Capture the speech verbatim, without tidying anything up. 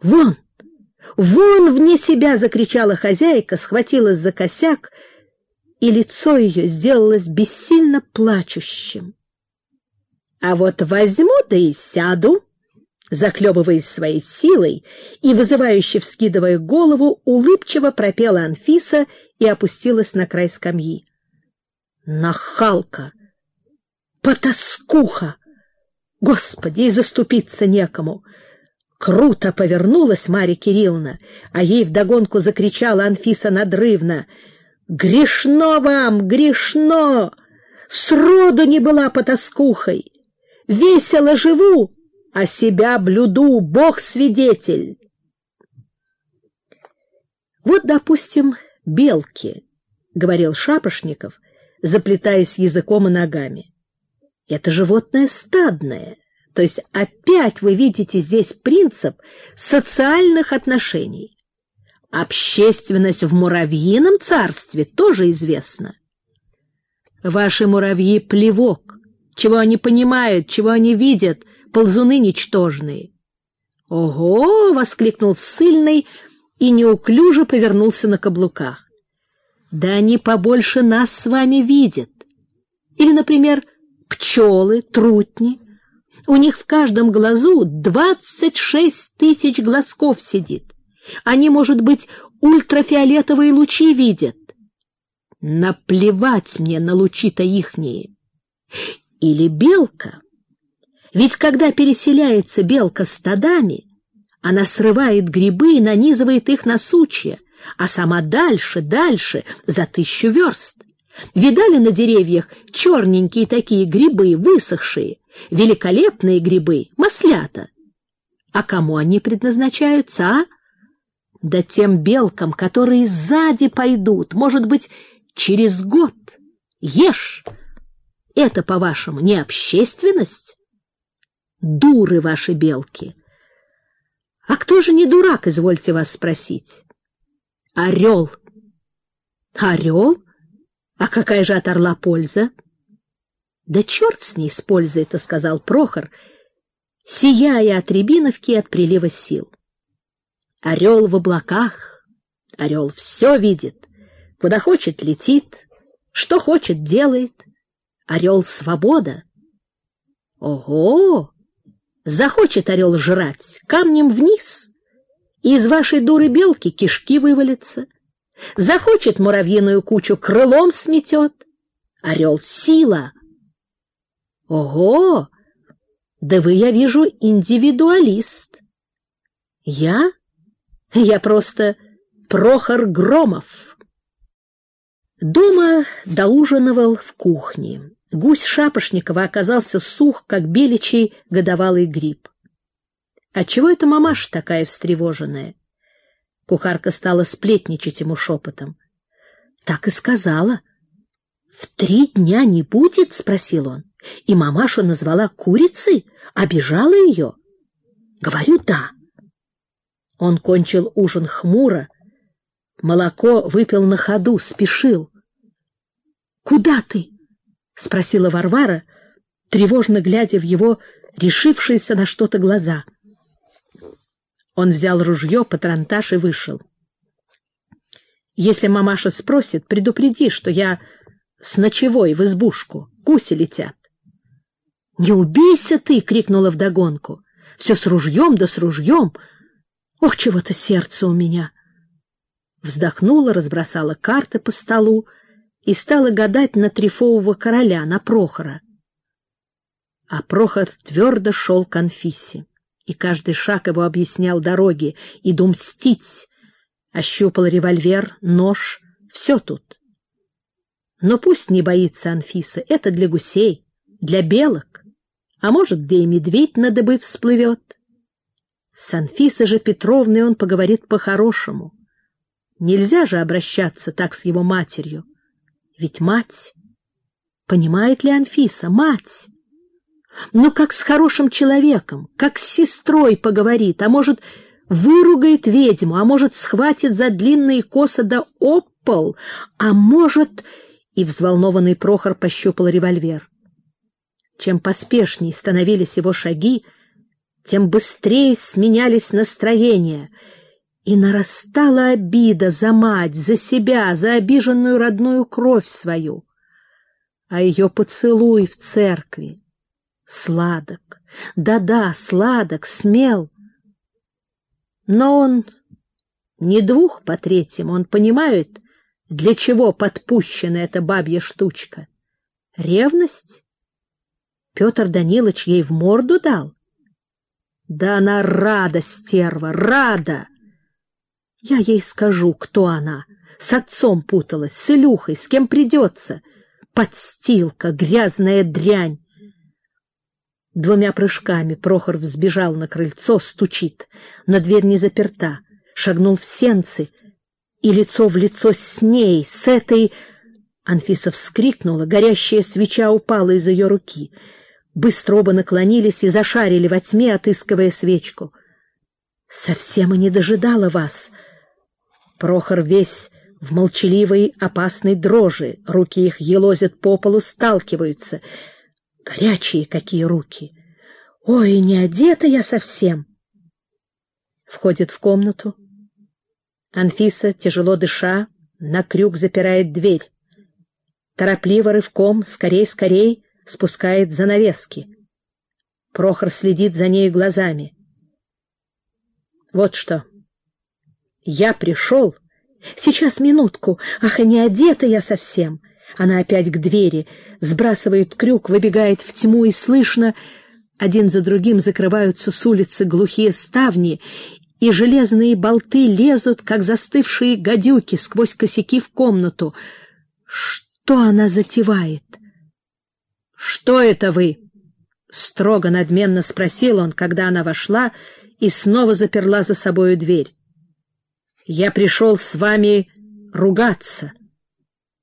«Вон! Вон вне себя!» — закричала хозяйка, схватилась за косяк, и лицо ее сделалось бессильно плачущим. «А вот возьму да и сяду!» Захлебываясь своей силой и вызывающе вскидывая голову, улыбчиво пропела Анфиса и опустилась на край скамьи. «Нахалка! Потаскуха! Господи, и заступиться некому!» Круто повернулась Марья Кирилловна, а ей вдогонку закричала Анфиса надрывно: «Грешно вам, грешно! Сроду не была потаскухой! Весело живу, а себя блюду, Бог свидетель!» «Вот, допустим, белки», — говорил Шапошников, заплетаясь языком и ногами. «Это животное стадное, то есть опять вы видите здесь принцип социальных отношений. Общественность в муравьином царстве тоже известна. Ваши муравьи — плевок. Чего они понимают, чего они видят, ползуны ничтожные». «Ого!» — воскликнул ссыльный и неуклюже повернулся на каблуках. «Да они побольше нас с вами видят. Или, например, пчелы, трутни. У них в каждом глазу двадцать шесть тысяч глазков сидит. Они, может быть, ультрафиолетовые лучи видят. Наплевать мне на лучи-то ихние. Или белка. Ведь когда переселяется белка стадами, она срывает грибы и нанизывает их на сучья, а сама дальше, дальше, за тысячу верст. Видали на деревьях черненькие такие грибы, высохшие, великолепные грибы, маслята? А кому они предназначаются, а? Да тем белкам, которые сзади пойдут, может быть, через год. Ешь! Это, по-вашему, не общественность? Дуры ваши белки! А кто же не дурак, извольте вас спросить? Орел. Орел? А какая же от орла польза? Да черт с ней, с пользой-то, сказал Прохор, сияя от Рябиновки и от прилива сил. Орел в облаках, орел все видит, куда хочет летит, что хочет делает. Орел — свобода. Ого! Захочет орел жрать, камнем вниз, и из вашей дуры белки кишки вывалятся. Захочет муравьиную кучу, крылом сметет. Орел — сила. Ого! Да вы, я вижу, индивидуалист. Я? Я просто Прохор Громов. Дома доужинывал в кухне. Гусь Шапошникова оказался сух, как беличий годовалый гриб. Отчего эта мамаша такая встревоженная? Кухарка стала сплетничать ему шепотом. Так и сказала. «В три дня не будет?» — спросил он. И мамашу назвала курицей, обижала ее. Говорю, да. Он кончил ужин хмуро, молоко выпил на ходу, спешил. «Куда ты?» — спросила Варвара, тревожно глядя в его решившиеся на что-то глаза. Он взял ружье, патронтаж и вышел. «Если мамаша спросит, предупреди, что я с ночевой в избушку. Гуси летят». «Не убейся ты!» — крикнула вдогонку. «Все с ружьем да с ружьем! Ох, чего-то сердце у меня!» Вздохнула, разбросала карты по столу и стала гадать на трефового короля, на Прохора. А Прохор твердо шел к Анфисе, и каждый шаг его объяснял дороги, иду мстить. Ощупал револьвер, нож, все тут. Но пусть не боится Анфиса, это для гусей, для белок, а может, где и медведь на дыбы всплывет. С Анфисой же Петровной он поговорит по-хорошему. Нельзя же обращаться так с его матерью. Ведь мать... Понимает ли Анфиса? Мать! Но как с хорошим человеком, как с сестрой поговорит, а может, выругает ведьму, а может, схватит за длинные косы да об пол, а может... И взволнованный Прохор пощупал револьвер. Чем поспешней становились его шаги, тем быстрее сменялись настроения, и нарастала обида за мать, за себя, за обиженную родную кровь свою. А ее поцелуй в церкви сладок, да-да, сладок, смел. Но он не двух по третьему, он понимает, для чего подпущена эта бабья штучка. Ревность? Петр Данилович ей в морду дал? Да она рада, стерва, рада! Я ей скажу, кто она. С отцом путалась, с Илюхой, с кем придется. Подстилка, грязная дрянь. Двумя прыжками Прохор взбежал на крыльцо, стучит, но дверь не заперта, шагнул в сенцы, и лицо в лицо с ней, с этой... Анфиса вскрикнула, горящая свеча упала из ее руки. Быстро оба наклонились и зашарили во тьме, отыскивая свечку. «Совсем и не дожидала вас!» Прохор весь в молчаливой, опасной дрожи, руки их елозят по полу, сталкиваются. Горячие какие руки! Ой, не одета я совсем! Входит в комнату. Анфиса, тяжело дыша, на крюк запирает дверь. Торопливо рывком, скорей-скорей, спускает занавески. Прохор следит за нею глазами. Вот что. Я пришел... Сейчас, минутку. Ах, и не одета я совсем. Она опять к двери, сбрасывает крюк, выбегает в тьму, и слышно, один за другим закрываются с улицы глухие ставни, и железные болты лезут, как застывшие гадюки, сквозь косяки в комнату. Что она затевает? — Что это вы? — строго надменно спросил он, когда она вошла и снова заперла за собою дверь. — Я пришел с вами ругаться.